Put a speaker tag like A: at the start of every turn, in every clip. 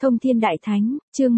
A: Thông Thiên Đại Thánh, chương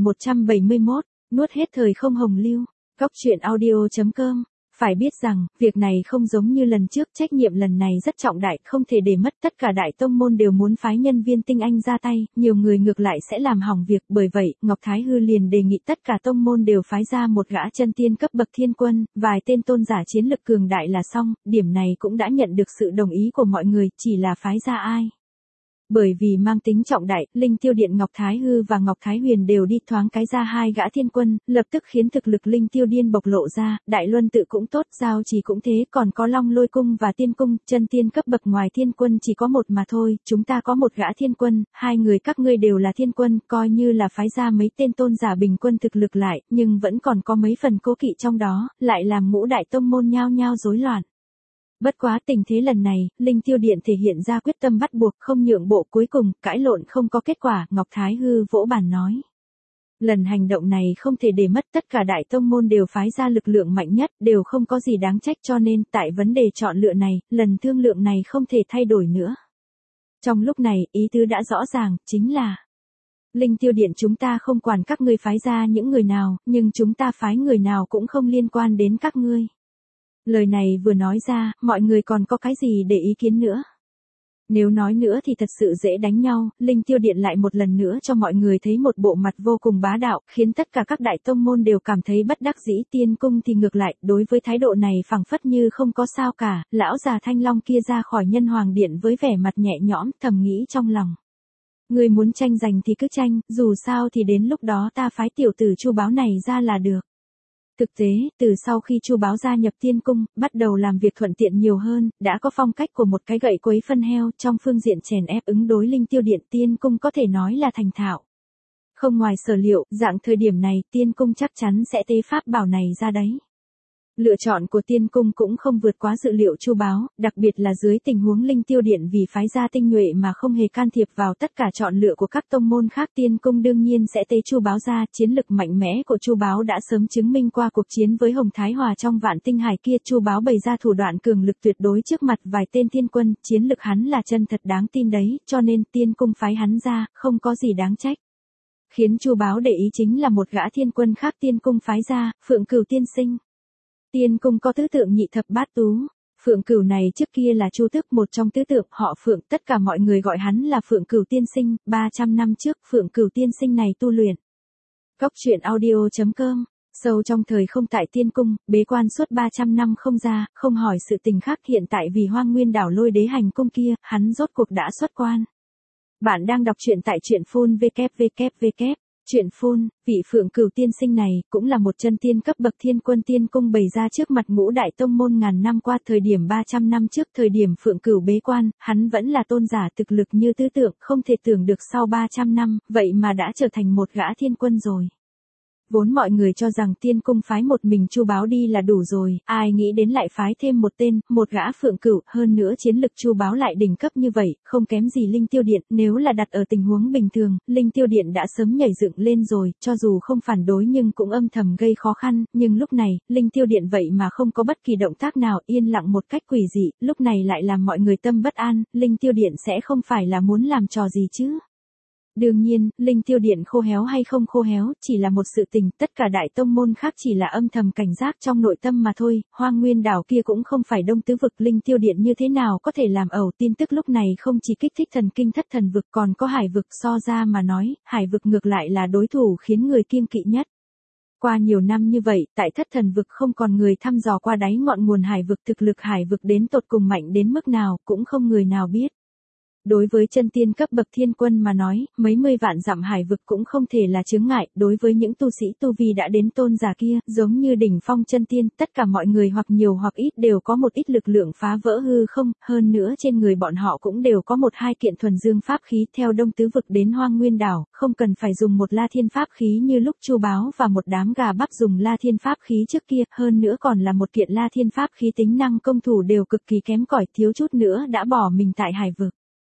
A: 1171, nuốt hết thời không hồng lưu. Góc truyện audio.com. Phải biết rằng, việc này không giống như lần trước, trách nhiệm lần này rất trọng đại, không thể để mất. Tất cả đại tông môn đều muốn phái nhân viên tinh anh ra tay, nhiều người ngược lại sẽ làm hỏng việc. Bởi vậy, Ngọc Thái Hư liền đề nghị tất cả tông môn đều phái ra một gã chân tiên cấp bậc thiên quân, vài tên tôn giả chiến lực cường đại là xong. Điểm này cũng đã nhận được sự đồng ý của mọi người, chỉ là phái ra ai. Bởi vì mang tính trọng đại, Linh Tiêu Điện Ngọc Thái Hư và Ngọc Thái Huyền đều đi thoáng cái ra hai gã thiên quân, lập tức khiến thực lực Linh Tiêu Điên bộc lộ ra. Đại Luân Tự cũng tốt, Giao Trì cũng thế, còn có Long Lôi Cung và Tiên Cung, chân tiên cấp bậc ngoài thiên quân chỉ có một mà thôi. Chúng ta có một gã thiên quân, hai người các ngươi đều là thiên quân, coi như là phái ra mấy tên tôn giả bình quân thực lực lại, nhưng vẫn còn có mấy phần cố kỵ trong đó, lại làm ngũ đại tông môn nhao nhao rối loạn. Bất quá tình thế lần này, Linh Tiêu Điện thể hiện ra quyết tâm bắt buộc, không nhượng bộ. Cuối cùng, cãi lộn không có kết quả, Ngọc Thái Hư vỗ bàn nói. Lần hành động này không thể để mất, tất cả đại tông môn đều phái ra lực lượng mạnh nhất, đều không có gì đáng trách, cho nên, tại vấn đề chọn lựa này, lần thương lượng này không thể thay đổi nữa. Trong lúc này, ý tứ đã rõ ràng, chính là Linh Tiêu Điện chúng ta không quản các ngươi phái ra những người nào, nhưng chúng ta phái người nào cũng không liên quan đến các ngươi. Lời này vừa nói ra, mọi người còn có cái gì để ý kiến nữa? Nếu nói nữa thì thật sự dễ đánh nhau. Linh Tiêu Điện lại một lần nữa cho mọi người thấy một bộ mặt vô cùng bá đạo, khiến tất cả các đại tông môn đều cảm thấy bất đắc dĩ. Tiên Cung thì ngược lại, đối với thái độ này phẳng phất như không có sao cả. Lão già Thanh Long kia ra khỏi Nhân Hoàng Điện với vẻ mặt nhẹ nhõm, thầm nghĩ trong lòng. Người muốn tranh giành thì cứ tranh, dù sao thì đến lúc đó ta phái tiểu tử Chu Báo này ra là được. Thực tế, từ sau khi Chu Báo gia nhập Tiên Cung, bắt đầu làm việc thuận tiện nhiều hơn, đã có phong cách của một cái gậy quấy phân heo. Trong phương diện chèn ép ứng đối Linh Tiêu Điện, Tiên Cung có thể nói là thành thạo. Không ngoài sở liệu, dạng thời điểm này, Tiên Cung chắc chắn sẽ tế pháp bảo này ra đấy. Lựa chọn của Tiên Cung cũng không vượt quá dự liệu Chu Báo, đặc biệt là dưới tình huống Linh Tiêu Điện vì phái ra tinh nhuệ mà không hề can thiệp vào tất cả chọn lựa của các tông môn khác. Tiên Cung đương nhiên sẽ tế Chu Báo ra. Chiến lực mạnh mẽ của Chu Báo đã sớm chứng minh qua cuộc chiến với Hồng Thái Hòa trong Vạn Tinh Hải kia. Chu Báo bày ra thủ đoạn cường lực tuyệt đối trước mặt vài tên thiên quân, chiến lực hắn là chân thật đáng tin đấy, cho nên Tiên Cung phái hắn ra, không có gì đáng trách. Khiến Chu Báo để ý chính là một gã thiên quân khác Tiên Cung phái ra, Phượng Cửu Tiên Sinh. Tiên Cung có tứ tượng nhị thập bát tú. Phượng Cửu này trước kia là Chu Tước, một trong tứ tượng, họ Phượng, tất cả mọi người gọi hắn là Phượng Cửu Tiên Sinh. 300 năm trước, Phượng Cửu Tiên Sinh này tu luyện. Góc truyện audio.com. Sâu trong thời không tại Tiên Cung, bế quan suốt 300 năm không ra, không hỏi sự tình khác. Hiện tại vì Hoang Nguyên Đảo Lôi Đế hành cung kia, hắn rốt cuộc đã xuất quan. Bạn đang đọc truyện tại truyện phun www. Chuyện phun, vị Phượng Cửu Tiên Sinh này, cũng là một chân tiên cấp bậc thiên quân. Tiên Cung bày ra trước mặt ngũ đại tông môn ngàn năm qua. Thời điểm 300 năm trước, thời điểm Phượng Cửu bế quan, hắn vẫn là tôn giả thực lực như tứ tượng, không thể tưởng được sau 300 năm, vậy mà đã trở thành một gã thiên quân rồi. Vốn mọi người cho rằng Tiên Cung phái một mình Chu Báo đi là đủ rồi, ai nghĩ đến lại phái thêm một tên, một gã Phượng Cửu, hơn nữa chiến lực Chu Báo lại đỉnh cấp như vậy, không kém gì Linh Tiêu Điện. Nếu là đặt ở tình huống bình thường, Linh Tiêu Điện đã sớm nhảy dựng lên rồi, cho dù không phản đối nhưng cũng âm thầm gây khó khăn. Nhưng lúc này, Linh Tiêu Điện vậy mà không có bất kỳ động tác nào, yên lặng một cách quỷ dị, lúc này lại làm mọi người tâm bất an. Linh Tiêu Điện sẽ không phải là muốn làm trò gì chứ? Đương nhiên, Linh Tiêu Điện khô héo hay không khô héo, chỉ là một sự tình, tất cả đại tông môn khác chỉ là âm thầm cảnh giác trong nội tâm mà thôi. Hoang Nguyên Đảo kia cũng không phải Đông Tứ Vực, Linh Tiêu Điện như thế nào có thể làm ẩu. Tin tức lúc này không chỉ kích thích thần kinh Thất Thần Vực, còn có Hải Vực. So ra mà nói, Hải Vực ngược lại là đối thủ khiến người kiêng kỵ nhất. Qua nhiều năm như vậy, tại Thất Thần Vực không còn người thăm dò qua đáy ngọn nguồn Hải Vực. Thực lực Hải Vực đến tột cùng mạnh đến mức nào, cũng không người nào biết. Đối với chân tiên cấp bậc thiên quân mà nói, mấy mươi vạn dặm Hải Vực cũng không thể là chướng ngại. Đối với những tu sĩ tu vi đã đến tôn giả kia, giống như đỉnh phong chân tiên, tất cả mọi người hoặc nhiều hoặc ít đều có một ít lực lượng phá vỡ hư không, hơn nữa trên người bọn họ cũng đều có một hai kiện thuần dương pháp khí. Theo Đông Tứ Vực đến Hoang Nguyên Đảo, không cần phải dùng một La Thiên pháp khí như lúc Chu Báo và một đám gà bắp dùng La Thiên pháp khí trước kia, hơn nữa còn là một kiện La Thiên pháp khí tính năng công thủ đều cực kỳ kém cỏi, thiếu chút nữa đã bỏ mình tại Hải Vực.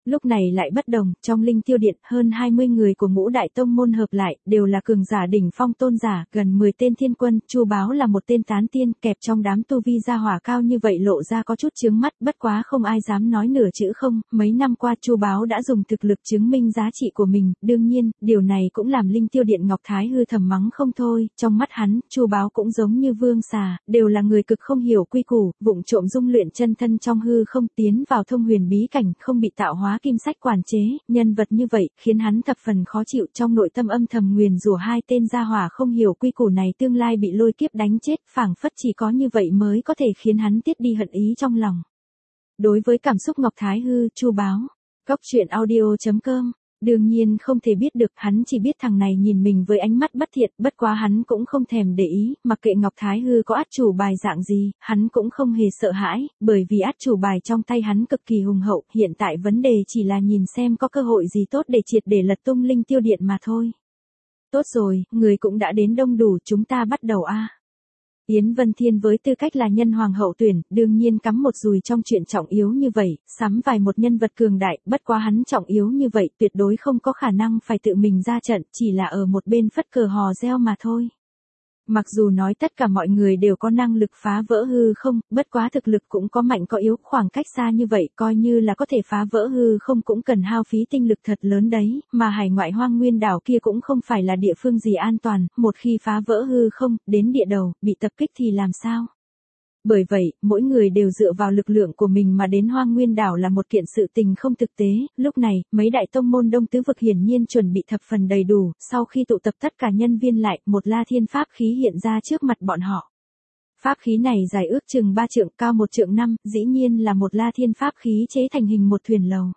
A: Lúc này lại bất đồng, trong Linh Tiêu Điện, hơn 20 người của ngũ đại tông môn hợp lại, đều là cường giả đỉnh phong tôn giả, gần 10 tên thiên quân, Chu Báo là một tên tán tiên, kẹp trong đám tu vi gia hỏa cao như vậy lộ ra có chút chướng mắt, bất quá không ai dám nói nửa chữ không, mấy năm qua Chu Báo đã dùng thực lực chứng minh giá trị của mình, đương nhiên, điều này cũng làm Linh Tiêu Điện Ngọc Thái Hư thầm mắng không thôi, trong mắt hắn, Chu Báo cũng giống như Vương Xà, đều là người cực không hiểu quy củ, vụng trộm dung luyện chân thân trong hư không tiến vào thông huyền bí cảnh, không bị tạo hóa kim sách quản chế, nhân vật như vậy, khiến hắn thập phần khó chịu, trong nội tâm âm thầm nguyền rủa hai tên gia hỏa không hiểu quy củ này tương lai bị lôi kiếp đánh chết, phảng phất chỉ có như vậy mới có thể khiến hắn tiết đi hận ý trong lòng. Đối với cảm xúc Ngọc Thái Hư, Chu Báo, Góc Truyện Audio.com, đương nhiên không thể biết được, hắn chỉ biết thằng này nhìn mình với ánh mắt bất thiện, bất quá hắn cũng không thèm để ý, mặc kệ Ngọc Thái Hư có át chủ bài dạng gì, hắn cũng không hề sợ hãi, bởi vì át chủ bài trong tay hắn cực kỳ hùng hậu, hiện tại vấn đề chỉ là nhìn xem có cơ hội gì tốt để triệt để lật tung Linh Tiêu Điện mà thôi. Tốt rồi, người cũng đã đến đông đủ, chúng ta bắt đầu a. Yến Vân Thiên với tư cách là nhân hoàng hậu tuyển, đương nhiên cắm một dùi trong chuyện trọng yếu như vậy, sắm vài một nhân vật cường đại, bất quá hắn trọng yếu như vậy, tuyệt đối không có khả năng phải tự mình ra trận, chỉ là ở một bên phất cờ hò reo mà thôi. Mặc dù nói tất cả mọi người đều có năng lực phá vỡ hư không, bất quá thực lực cũng có mạnh có yếu, khoảng cách xa như vậy coi như là có thể phá vỡ hư không cũng cần hao phí tinh lực thật lớn đấy, mà hải ngoại hoang nguyên đảo kia cũng không phải là địa phương gì an toàn, một khi phá vỡ hư không, đến địa đầu, bị tập kích thì làm sao? Bởi vậy, mỗi người đều dựa vào lực lượng của mình mà đến hoang nguyên đảo là một kiện sự tình không thực tế, lúc này, mấy đại tông môn đông tứ vực hiển nhiên chuẩn bị thập phần đầy đủ, sau khi tụ tập tất cả nhân viên lại, một la thiên pháp khí hiện ra trước mặt bọn họ. Pháp khí này dài ước chừng 3 trượng, cao 1 trượng 5, dĩ nhiên là một la thiên pháp khí chế thành hình một thuyền lầu.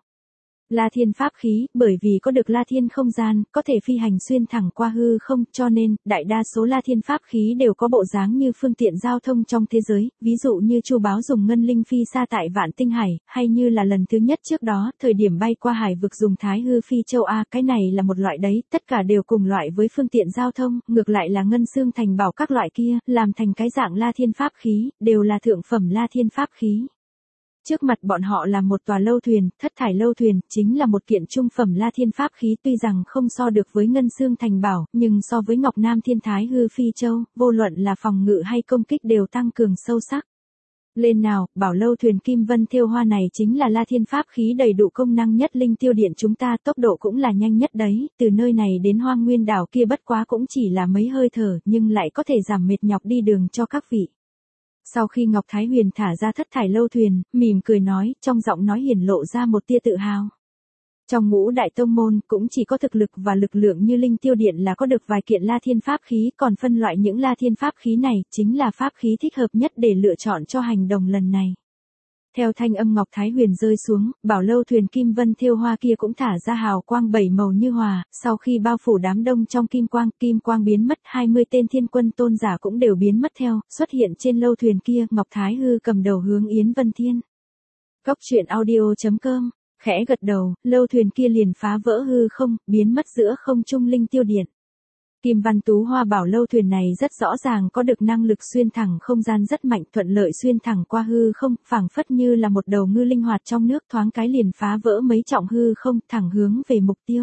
A: La Thiên pháp khí, bởi vì có được La Thiên không gian, có thể phi hành xuyên thẳng qua hư không, cho nên, đại đa số La Thiên pháp khí đều có bộ dáng như phương tiện giao thông trong thế giới, ví dụ như Chu Báo dùng ngân linh phi xa tại Vạn Tinh Hải, hay như là lần thứ nhất trước đó, thời điểm bay qua hải vực dùng Thái Hư phi châu A, cái này là một loại đấy, tất cả đều cùng loại với phương tiện giao thông, ngược lại là ngân xương thành bảo các loại kia, làm thành cái dạng La Thiên pháp khí, đều là thượng phẩm La Thiên pháp khí. Trước mặt bọn họ là một tòa lâu thuyền, thất thải lâu thuyền, chính là một kiện trung phẩm La Thiên pháp khí, tuy rằng không so được với Ngân Xương Thành Bảo, nhưng so với Ngọc Nam Thiên Thái Hư Phi Châu, vô luận là phòng ngự hay công kích đều tăng cường sâu sắc. Lên nào, bảo lâu thuyền Kim Vân Thêu Hoa này chính là La Thiên pháp khí đầy đủ công năng nhất Linh Tiêu Điện chúng ta, tốc độ cũng là nhanh nhất đấy, từ nơi này đến Hoang Nguyên đảo kia bất quá cũng chỉ là mấy hơi thở, nhưng lại có thể giảm mệt nhọc đi đường cho các vị. Sau khi Ngọc Thái Huyền thả ra thất thải lâu thuyền, mỉm cười nói, trong giọng nói hiển lộ ra một tia tự hào. Trong ngũ đại tông môn, cũng chỉ có thực lực và lực lượng như Linh Tiêu Điện là có được vài kiện La Thiên pháp khí, còn phân loại những La Thiên pháp khí này, chính là pháp khí thích hợp nhất để lựa chọn cho hành động lần này. Theo thanh âm Ngọc Thái Huyền rơi xuống, bảo lâu thuyền Kim Vân Thêu Hoa kia cũng thả ra hào quang 7 màu như hòa, sau khi bao phủ đám đông trong kim quang biến mất, 20 tên thiên quân tôn giả cũng đều biến mất theo, xuất hiện trên lâu thuyền kia, Ngọc Thái Hư cầm đầu hướng Yến Vân Thiên. Góc Truyện Audio.com, khẽ gật đầu, lâu thuyền kia liền phá vỡ hư không, biến mất giữa không trung Linh Tiêu Điện. Kim Văn Tú Hoa bảo lâu thuyền này rất rõ ràng có được năng lực xuyên thẳng không gian rất mạnh, thuận lợi xuyên thẳng qua hư không, phảng phất như là một đầu ngư linh hoạt trong nước, thoáng cái liền phá vỡ mấy trọng hư không, thẳng hướng về mục tiêu.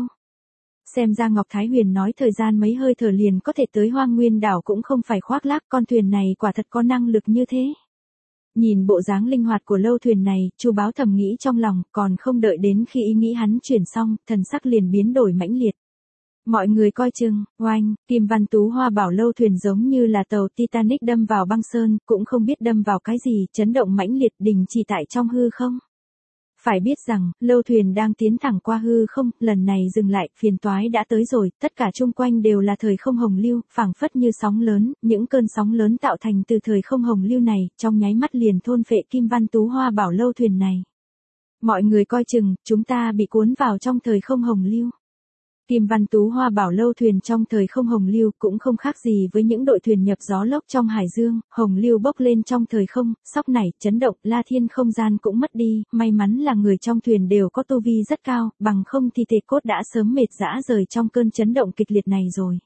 A: Xem ra Ngọc Thái Huyền nói thời gian mấy hơi thở liền có thể tới Hoang Nguyên đảo cũng không phải khoác lác, con thuyền này quả thật có năng lực như thế. Nhìn bộ dáng linh hoạt của lâu thuyền này, Chu Báo thầm nghĩ trong lòng, còn không đợi đến khi ý nghĩ hắn chuyển xong, thần sắc liền biến đổi mãnh liệt. Mọi người coi chừng, oanh, Kim Văn Tú Hoa bảo lâu thuyền giống như là tàu Titanic đâm vào băng sơn, cũng không biết đâm vào cái gì, chấn động mãnh liệt đình chỉ tại trong hư không. Phải biết rằng, lâu thuyền đang tiến thẳng qua hư không, lần này dừng lại, phiền toái đã tới rồi, tất cả chung quanh đều là thời không hồng lưu, phảng phất như sóng lớn, những cơn sóng lớn tạo thành từ thời không hồng lưu này, trong nháy mắt liền thôn phệ Kim Văn Tú Hoa bảo lâu thuyền này. Mọi người coi chừng, chúng ta bị cuốn vào trong thời không hồng lưu. Kim Văn Tú Hoa bảo lâu thuyền trong thời không hồng lưu cũng không khác gì với những đội thuyền nhập gió lốc trong hải dương, hồng lưu bốc lên trong thời không, sóc nảy, chấn động, La Thiên không gian cũng mất đi, may mắn là người trong thuyền đều có tu vi rất cao, bằng không thì thể cốt đã sớm mệt rã rời trong cơn chấn động kịch liệt này rồi.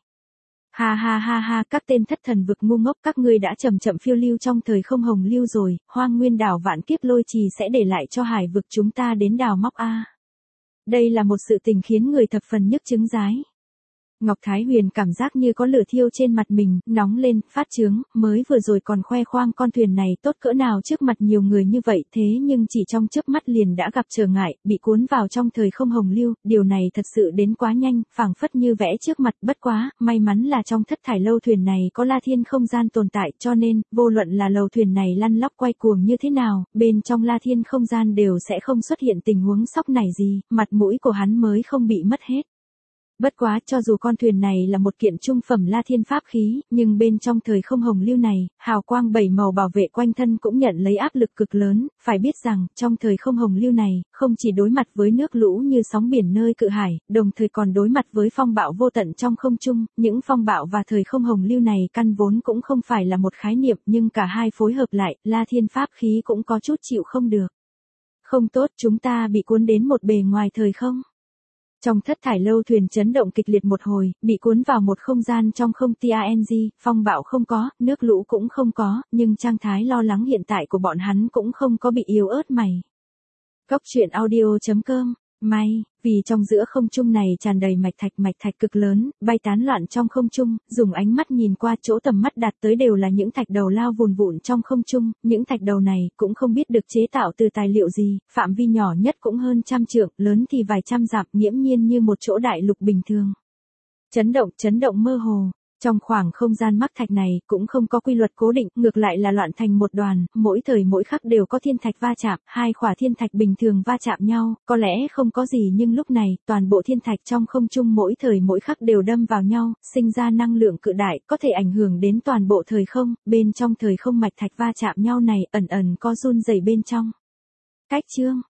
A: Ha ha ha ha, các tên thất thần vực ngu ngốc, các ngươi đã chậm chậm phiêu lưu trong thời không hồng lưu rồi, Hoang Nguyên đảo vạn kiếp lôi trì sẽ để lại cho hải vực chúng ta đến đào móc a. Đây là một sự tình khiến người thập phần nhức chứng dái. Ngọc Thái Huyền cảm giác như có lửa thiêu trên mặt mình, nóng lên, phát chướng, mới vừa rồi còn khoe khoang con thuyền này tốt cỡ nào trước mặt nhiều người như vậy, thế nhưng chỉ trong chớp mắt liền đã gặp trở ngại, bị cuốn vào trong thời không hồng lưu, điều này thật sự đến quá nhanh, phảng phất như vẽ trước mặt, bất quá, may mắn là trong thất thải lâu thuyền này có La Thiên không gian tồn tại, cho nên, vô luận là lầu thuyền này lăn lóc quay cuồng như thế nào, bên trong La Thiên không gian đều sẽ không xuất hiện tình huống sóc nảy gì, mặt mũi của hắn mới không bị mất hết. Bất quá, cho dù con thuyền này là một kiện trung phẩm La Thiên pháp khí, nhưng bên trong thời không hồng lưu này, hào quang bảy màu bảo vệ quanh thân cũng nhận lấy áp lực cực lớn, phải biết rằng, trong thời không hồng lưu này, không chỉ đối mặt với nước lũ như sóng biển nơi cự hải, đồng thời còn đối mặt với phong bạo vô tận trong không trung, những phong bạo và thời không hồng lưu này căn vốn cũng không phải là một khái niệm, nhưng cả hai phối hợp lại, La Thiên pháp khí cũng có chút chịu không được. Không tốt, chúng ta bị cuốn đến một bề ngoài thời không. Trong thất thải lâu thuyền chấn động kịch liệt một hồi, bị cuốn vào một không gian trong không TNG, phong bạo không có, nước lũ cũng không có, nhưng trạng thái lo lắng hiện tại của bọn hắn cũng không có bị yếu ớt mày. Góc truyện audio.com. May, vì trong giữa không trung này tràn đầy mạch thạch cực lớn, bay tán loạn trong không trung, dùng ánh mắt nhìn qua chỗ tầm mắt đạt tới đều là những thạch đầu lao vùn vụn trong không trung, những thạch đầu này cũng không biết được chế tạo từ tài liệu gì, phạm vi nhỏ nhất cũng hơn 100 trượng, lớn thì vài trăm dặm, nghiễm nhiên như một chỗ đại lục bình thường. Chấn động mơ hồ. Trong khoảng không gian mắc thạch này cũng không có quy luật cố định, ngược lại là loạn thành một đoàn, mỗi thời mỗi khắc đều có thiên thạch va chạm, hai khỏa thiên thạch bình thường va chạm nhau, có lẽ không có gì nhưng lúc này, toàn bộ thiên thạch trong không trung mỗi thời mỗi khắc đều đâm vào nhau, sinh ra năng lượng cự đại, có thể ảnh hưởng đến toàn bộ thời không, bên trong thời không mạch thạch va chạm nhau này ẩn ẩn có run rẩy bên trong. Cách chương